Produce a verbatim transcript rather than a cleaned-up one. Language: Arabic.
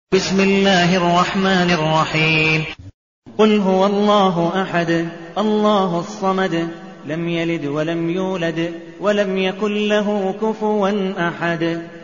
بسم الله الرحمن الرحيم قل هو الله أحد الله الصمد لم يلد ولم يولد ولم يكن له كفوا أحد